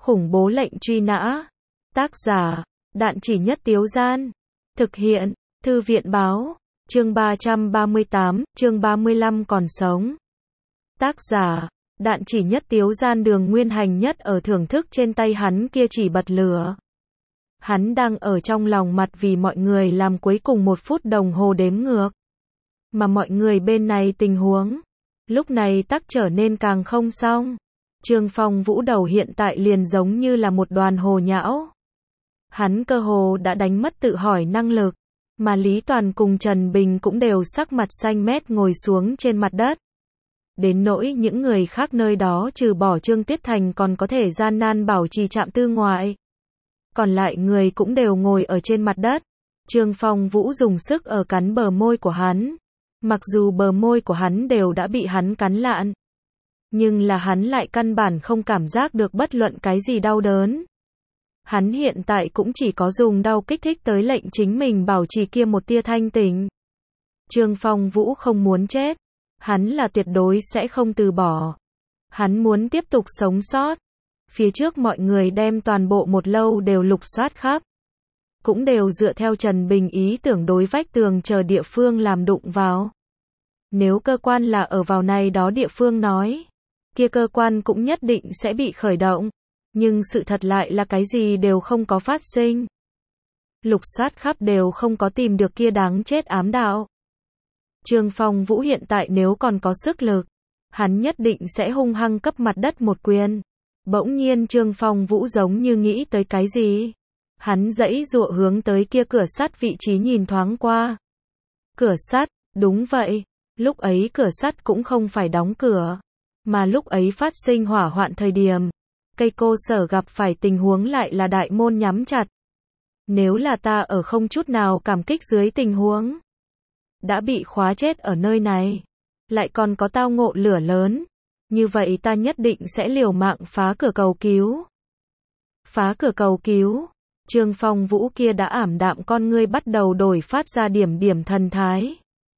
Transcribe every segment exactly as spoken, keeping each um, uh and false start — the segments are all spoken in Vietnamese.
Khủng bố lệnh truy nã. Tác giả, Đạn Chỉ Nhất Tiếu Gian. Thực hiện, Thư viện báo. Chương ba trăm ba mươi tám, chương ba mươi lăm còn sống. Tác giả, Đạn Chỉ Nhất Tiếu Gian. Đường Nguyên Hành nhất ở thưởng thức trên tay hắn kia chỉ bật lửa. Hắn đang ở trong lòng mặt vì mọi người làm cuối cùng một phút đồng hồ đếm ngược. Mà mọi người bên này tình huống, lúc này tắc trở nên càng không xong. Trương Phong Vũ đầu hiện tại liền giống như là một đoàn hồ nhão. Hắn cơ hồ đã đánh mất tự hỏi năng lực, mà Lý Toàn cùng Trần Bình cũng đều sắc mặt xanh mét ngồi xuống trên mặt đất. Đến nỗi những người khác nơi đó trừ bỏ Trương Tuyết Thành còn có thể gian nan bảo trì trạm tư ngoại. Còn lại người cũng đều ngồi ở trên mặt đất. Trương Phong Vũ dùng sức ở cắn bờ môi của hắn. Mặc dù bờ môi của hắn đều đã bị hắn cắn lạn, nhưng là hắn lại căn bản không cảm giác được bất luận cái gì đau đớn. Hắn hiện tại cũng chỉ có dùng đau kích thích tới lệnh chính mình bảo trì kia một tia thanh tỉnh. Trương Phong Vũ không muốn chết. Hắn là tuyệt đối sẽ không từ bỏ. Hắn muốn tiếp tục sống sót. Phía trước mọi người đem toàn bộ một lâu đều lục soát khắp. Cũng đều dựa theo Trần Bình ý tưởng đối vách tường chờ địa phương làm đụng vào. Nếu cơ quan là ở vào này đó địa phương nói, kia cơ quan cũng nhất định sẽ bị khởi động. Nhưng sự thật lại là cái gì đều không có phát sinh. Lục soát khắp đều không có tìm được kia đáng chết ám đạo. Trương Phong Vũ hiện tại nếu còn có sức lực, hắn nhất định sẽ hung hăng cấp mặt đất một quyền. Bỗng nhiên Trương Phong Vũ giống như nghĩ tới cái gì. Hắn giãy giụa hướng tới kia cửa sắt vị trí nhìn thoáng qua. Cửa sắt, đúng vậy. Lúc ấy cửa sắt cũng không phải đóng cửa, mà lúc ấy phát sinh hỏa hoạn thời điểm, cây cô sở gặp phải tình huống lại là đại môn nhắm chặt. Nếu là ta ở không chút nào cảm kích dưới tình huống, đã bị khóa chết ở nơi này, lại còn có tao ngộ lửa lớn, như vậy ta nhất định sẽ liều mạng phá cửa cầu cứu. Phá cửa cầu cứu. Trương Phong Vũ kia đã ảm đạm con ngươi bắt đầu đổi phát ra điểm điểm thần thái.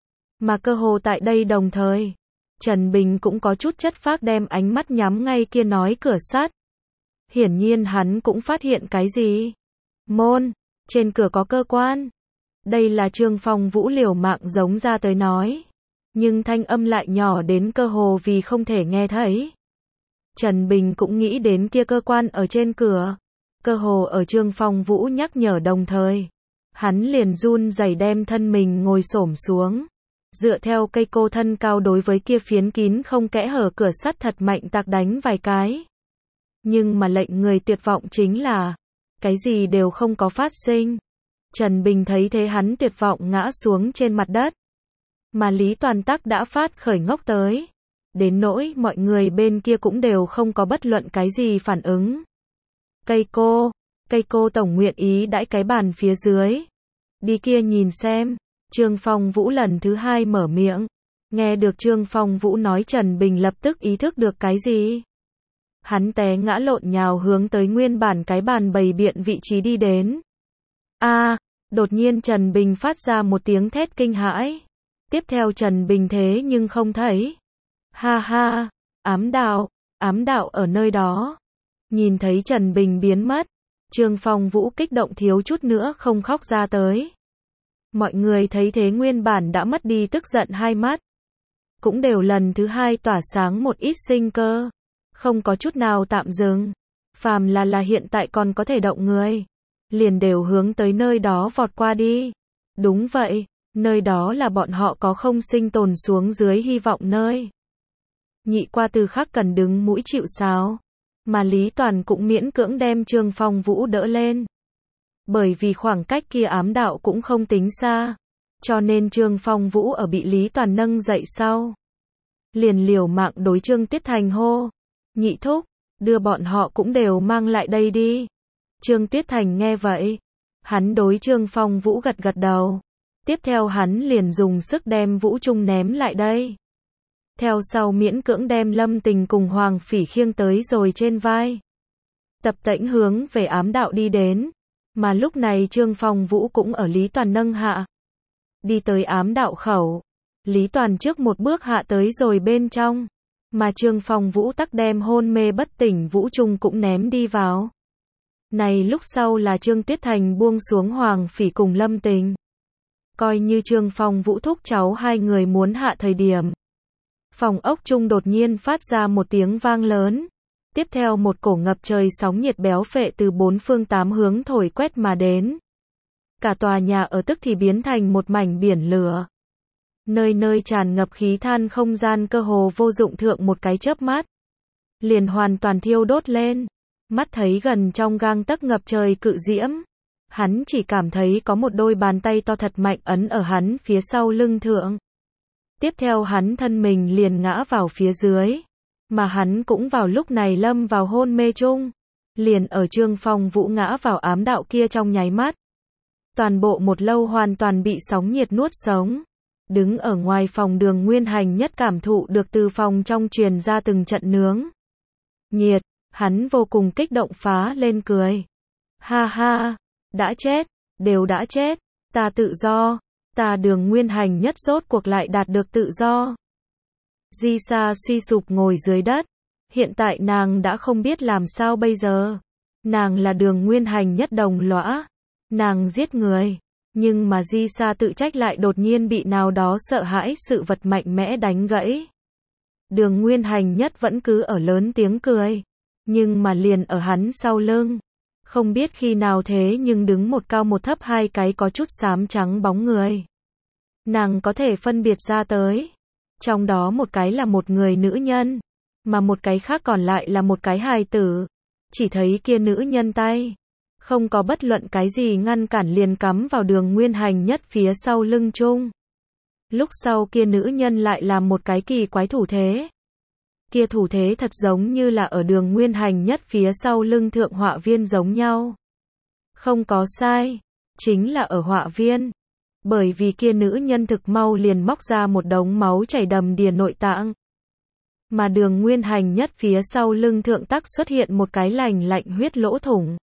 Mà cơ hồ tại đây đồng thời, Trần Bình cũng có chút chất phác đem ánh mắt nhắm ngay kia nói cửa sắt. Hiển nhiên hắn cũng phát hiện cái gì. Môn, trên cửa có cơ quan. Đây là Trương Phong Vũ liều mạng giống ra tới nói. Nhưng thanh âm lại nhỏ đến cơ hồ vì không thể nghe thấy. Trần Bình cũng nghĩ đến kia cơ quan ở trên cửa. Cơ hồ ở Trương Phong Vũ nhắc nhở đồng thời. Hắn liền run rẩy đem thân mình ngồi xổm xuống. Dựa theo cây cô thân cao đối với kia phiến kín không kẽ hở cửa sắt thật mạnh tạc đánh vài cái. Nhưng mà lệnh người tuyệt vọng chính là, cái gì đều không có phát sinh. Trần Bình thấy thế hắn tuyệt vọng ngã xuống trên mặt đất. Mà Lý Toàn Tắc đã phát khởi ngốc tới. Đến nỗi mọi người bên kia cũng đều không có bất luận cái gì phản ứng. Cây cô, cây cô tổng nguyện ý đãi cái bàn phía dưới. Đi kia nhìn xem. Trương Phong Vũ lần thứ hai mở miệng. Nghe được Trương Phong Vũ nói Trần Bình lập tức ý thức được cái gì. Hắn té ngã lộn nhào hướng tới nguyên bản cái bàn bày biện vị trí đi đến. A, à, đột nhiên Trần Bình phát ra một tiếng thét kinh hãi. Tiếp theo Trần Bình thế nhưng không thấy. Ha ha, ám đạo, ám đạo ở nơi đó. Nhìn thấy Trần Bình biến mất, Trương Phong Vũ kích động thiếu chút nữa không khóc ra tới. Mọi người thấy thế nguyên bản đã mất đi tức giận hai mắt. Cũng đều lần thứ hai tỏa sáng một ít sinh cơ. Không có chút nào tạm dừng. Phàm là là hiện tại còn có thể động người. Liền đều hướng tới nơi đó vọt qua đi. Đúng vậy, nơi đó là bọn họ có không sinh tồn xuống dưới hy vọng nơi. Nhị qua từ khắc cần đứng mũi chịu sào. Mà Lý Toàn cũng miễn cưỡng đem Trương Phong Vũ đỡ lên. Bởi vì khoảng cách kia ám đạo cũng không tính xa. Cho nên Trương Phong Vũ ở bị Lý Toàn nâng dậy sau. Liền liều mạng đối Trương Tuyết Thành hô. Nhị thúc, đưa bọn họ cũng đều mang lại đây đi. Trương Tuyết Thành nghe vậy. Hắn đối Trương Phong Vũ gật gật đầu. Tiếp theo hắn liền dùng sức đem Vũ Trung ném lại đây. Theo sau miễn cưỡng đem Lâm Tình cùng Hoàng Phỉ khiêng tới rồi trên vai. Tập tễnh hướng về ám đạo đi đến. Mà lúc này Trương Phong Vũ cũng ở Lý Toàn nâng hạ. Đi tới ám đạo khẩu. Lý Toàn trước một bước hạ tới rồi bên trong. mà Trương Phong Vũ tắc đem hôn mê bất tỉnh Vũ Trung cũng ném đi vào. Này lúc sau là Trương Tuyết Thành buông xuống Hoàng Phỉ cùng Lâm Tình. Coi như Trương Phong Vũ thúc cháu hai người muốn hạ thời điểm. Phòng ốc chung đột nhiên phát ra một tiếng vang lớn. Tiếp theo một cổ ngập trời sóng nhiệt béo phệ từ bốn phương tám hướng thổi quét mà đến. Cả tòa nhà ở tức thì biến thành một mảnh biển lửa. Nơi nơi tràn ngập khí than, không gian cơ hồ vô dụng thượng một cái chớp mắt. Liền hoàn toàn thiêu đốt lên. Mắt thấy gần trong gang tấc ngập trời cự diễm. Hắn chỉ cảm thấy có một đôi bàn tay to thật mạnh ấn ở hắn phía sau lưng thượng. Tiếp theo hắn thân mình liền ngã vào phía dưới. Mà hắn cũng vào lúc này lâm vào hôn mê chung. Liền ở Trương Phong Vũ ngã vào ám đạo kia trong nháy mắt. Toàn bộ một lâu hoàn toàn bị sóng nhiệt nuốt sống. Đứng ở ngoài phòng Đường Nguyên Hành Nhất cảm thụ được từ phòng trong truyền ra từng trận nướng nhiệt, hắn vô cùng kích động phá lên cười. Ha ha, đã chết, đều đã chết, ta tự do, ta Đường Nguyên Hành Nhất rốt cuộc lại đạt được tự do. Di Sa suy sụp ngồi dưới đất, hiện tại nàng đã không biết làm sao bây giờ. Nàng là Đường Nguyên Hành Nhất đồng lõa, nàng giết người. Nhưng mà Di Sa tự trách lại đột nhiên bị nào đó sợ hãi sự vật mạnh mẽ đánh gãy. Đường Nguyên Hành Nhất vẫn cứ ở lớn tiếng cười. Nhưng mà liền ở hắn sau lưng. Không biết khi nào thế nhưng đứng một cao một thấp hai cái có chút xám trắng bóng người. Nàng có thể phân biệt ra tới. Trong đó một cái là một người nữ nhân. Mà một cái khác còn lại là một cái hài tử. Chỉ thấy kia nữ nhân tay. Không có bất luận cái gì ngăn cản liền cắm vào Đường Nguyên Hành Nhất phía sau lưng chung. Lúc sau kia nữ nhân lại làm một cái kỳ quái thủ thế. Kia thủ thế thật giống như là ở Đường Nguyên Hành Nhất phía sau lưng thượng họa viên giống nhau. Không có sai, chính là ở họa viên. Bởi vì kia nữ nhân thực mau liền móc ra một đống máu chảy đầm đìa nội tạng. Mà Đường Nguyên Hành Nhất phía sau lưng thượng tắc xuất hiện một cái lành lạnh huyết lỗ thủng.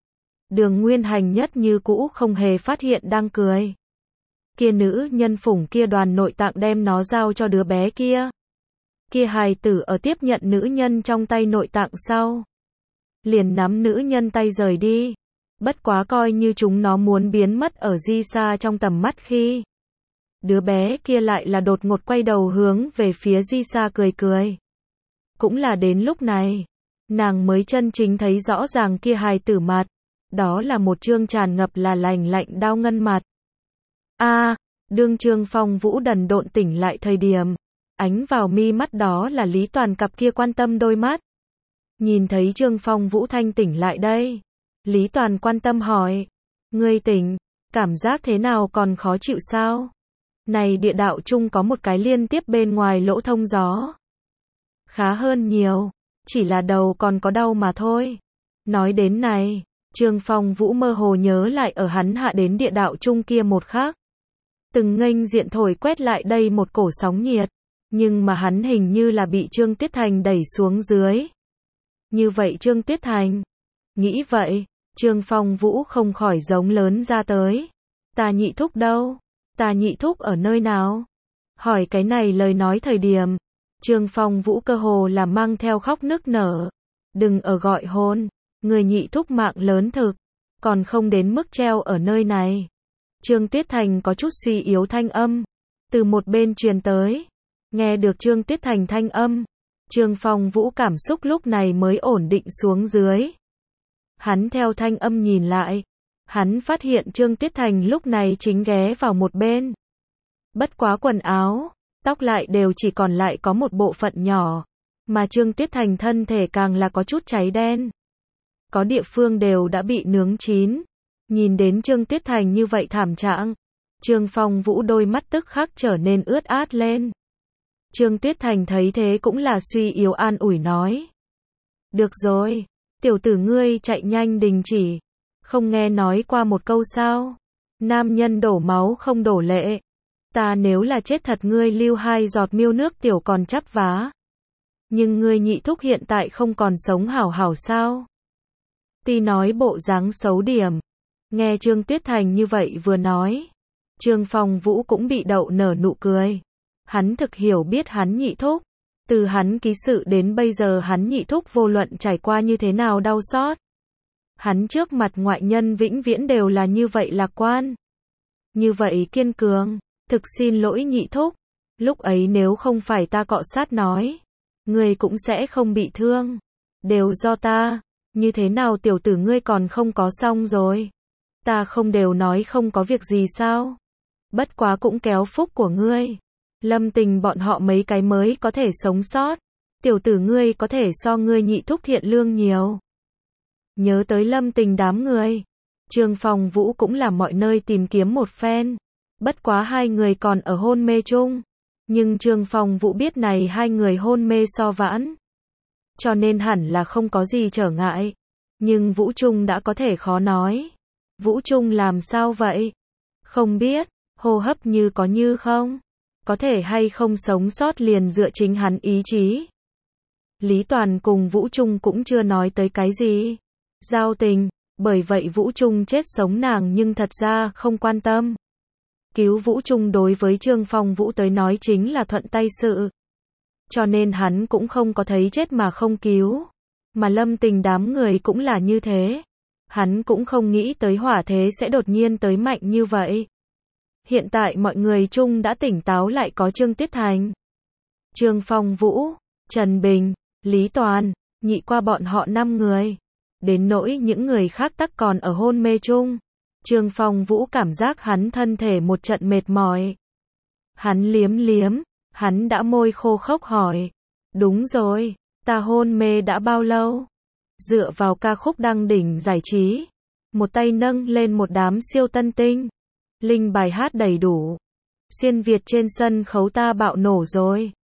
Đường Nguyên Hành Nhất như cũ không hề phát hiện đang cười. Kia nữ nhân phủng kia đoàn nội tạng đem nó giao cho đứa bé kia. Kia hài tử ở tiếp nhận nữ nhân trong tay nội tạng sau. Liền nắm nữ nhân tay rời đi. Bất quá coi như chúng nó muốn biến mất ở Di Sa trong tầm mắt khi. Đứa bé kia lại là đột ngột quay đầu hướng về phía Di Sa cười cười. Cũng là đến lúc này. Nàng mới chân chính thấy rõ ràng kia hài tử mặt. Đó là một trương tràn ngập là lành lạnh đau ngân mặt. A, à, đương Trương Phong Vũ đần độn tỉnh lại thời điểm, ánh vào mi mắt đó là Lý Toàn cặp kia quan tâm đôi mắt. Nhìn thấy Trương Phong Vũ thanh tỉnh lại đây, Lý Toàn quan tâm hỏi, ngươi tỉnh, cảm giác thế nào, còn khó chịu sao? Này địa đạo chung có một cái liên tiếp bên ngoài lỗ thông gió. Khá hơn nhiều, chỉ là đầu còn có đau mà thôi. Nói đến này, Trương Phong Vũ mơ hồ nhớ lại ở hắn hạ đến địa đạo chung kia một khắc. Từng nghênh diện thổi quét lại đây một cổ sóng nhiệt. Nhưng mà hắn hình như là bị Trương Tuyết Thành đẩy xuống dưới. Như vậy Trương Tuyết Thành. Nghĩ vậy, Trương Phong Vũ không khỏi giống lớn ra tới. Ta nhị thúc đâu? Ta nhị thúc ở nơi nào? Hỏi cái này lời nói thời điểm. Trương Phong Vũ cơ hồ là mang theo khóc nức nở. Đừng ở gọi hôn. Người nhị thúc mạng lớn thực. Còn không đến mức treo ở nơi này. Trương Tuyết Thành có chút suy yếu thanh âm. Từ một bên truyền tới. Nghe được Trương Tuyết Thành thanh âm. Trương Phong Vũ cảm xúc lúc này mới ổn định xuống dưới. Hắn theo thanh âm nhìn lại. Hắn phát hiện Trương Tuyết Thành lúc này chính ghé vào một bên. Bất quá quần áo, tóc lại đều chỉ còn lại có một bộ phận nhỏ. Mà Trương Tuyết Thành thân thể càng là có chút cháy đen. Có địa phương đều đã bị nướng chín. Nhìn đến Trương Tuyết Thành như vậy thảm trạng. Trương Phong Vũ đôi mắt tức khắc trở nên ướt át lên. Trương Tuyết Thành thấy thế cũng là suy yếu an ủi nói. Được rồi, tiểu tử ngươi chạy nhanh đình chỉ. Không nghe nói qua một câu sao? Nam nhân đổ máu không đổ lệ. Ta nếu là chết thật ngươi lưu hai giọt miêu nước tiểu còn chắp vá. Nhưng ngươi nhị thúc hiện tại không còn sống hảo hảo sao? Ti nói bộ dáng xấu điểm. Nghe Trương Tuyết Thành như vậy vừa nói. Trương Phong Vũ cũng bị đậu nở nụ cười. Hắn thực hiểu biết hắn nhị thúc. Từ hắn ký sự đến bây giờ hắn nhị thúc vô luận trải qua như thế nào đau xót. Hắn trước mặt ngoại nhân vĩnh viễn đều là như vậy lạc quan. Như vậy kiên cường. Thực xin lỗi nhị thúc. Lúc ấy nếu không phải ta cọ sát nói. Ngươi cũng sẽ không bị thương. Đều do ta. Như thế nào tiểu tử ngươi còn không có xong rồi. Ta không đều nói không có việc gì sao. Bất quá cũng kéo phúc của ngươi. Lâm Tình bọn họ mấy cái mới có thể sống sót. Tiểu tử ngươi có thể so ngươi nhị thúc thiện lương nhiều. Nhớ tới Lâm Tình đám người. Trương Phong Vũ cũng là mọi nơi tìm kiếm một phen. Bất quá hai người còn ở hôn mê chung. Nhưng Trương Phong Vũ biết này hai người hôn mê so vãn. Cho nên hẳn là không có gì trở ngại. Nhưng Vũ Trung đã có thể khó nói. Vũ Trung làm sao vậy? Không biết, hô hấp như có như không? Có thể hay không sống sót liền dựa chính hắn ý chí. Lý Toàn cùng Vũ Trung cũng chưa nói tới cái gì. Giao tình, bởi vậy Vũ Trung chết sống nàng nhưng thật ra không quan tâm. Cứu Vũ Trung đối với Trương Phong Vũ tới nói chính là thuận tay sự. Cho nên hắn cũng không có thấy chết mà không cứu. Mà Lâm Tình đám người cũng là như thế. Hắn cũng không nghĩ tới hỏa thế sẽ đột nhiên tới mạnh như vậy. Hiện tại mọi người chung đã tỉnh táo lại có Trương Tuyết Thành, Trương Phong Vũ, Trần Bình, Lý Toàn, nhị qua bọn họ năm người. Đến nỗi những người khác tắc còn ở hôn mê chung. Trương Phong Vũ cảm giác hắn thân thể một trận mệt mỏi. Hắn liếm liếm, hắn đã môi khô khốc hỏi. Đúng rồi, ta hôn mê đã bao lâu? Dựa vào ca khúc đăng đỉnh giải trí. Một tay nâng lên một đám siêu tân tinh. Linh bài hát đầy đủ. Xuyên Việt trên sân khấu ta bạo nổ rồi.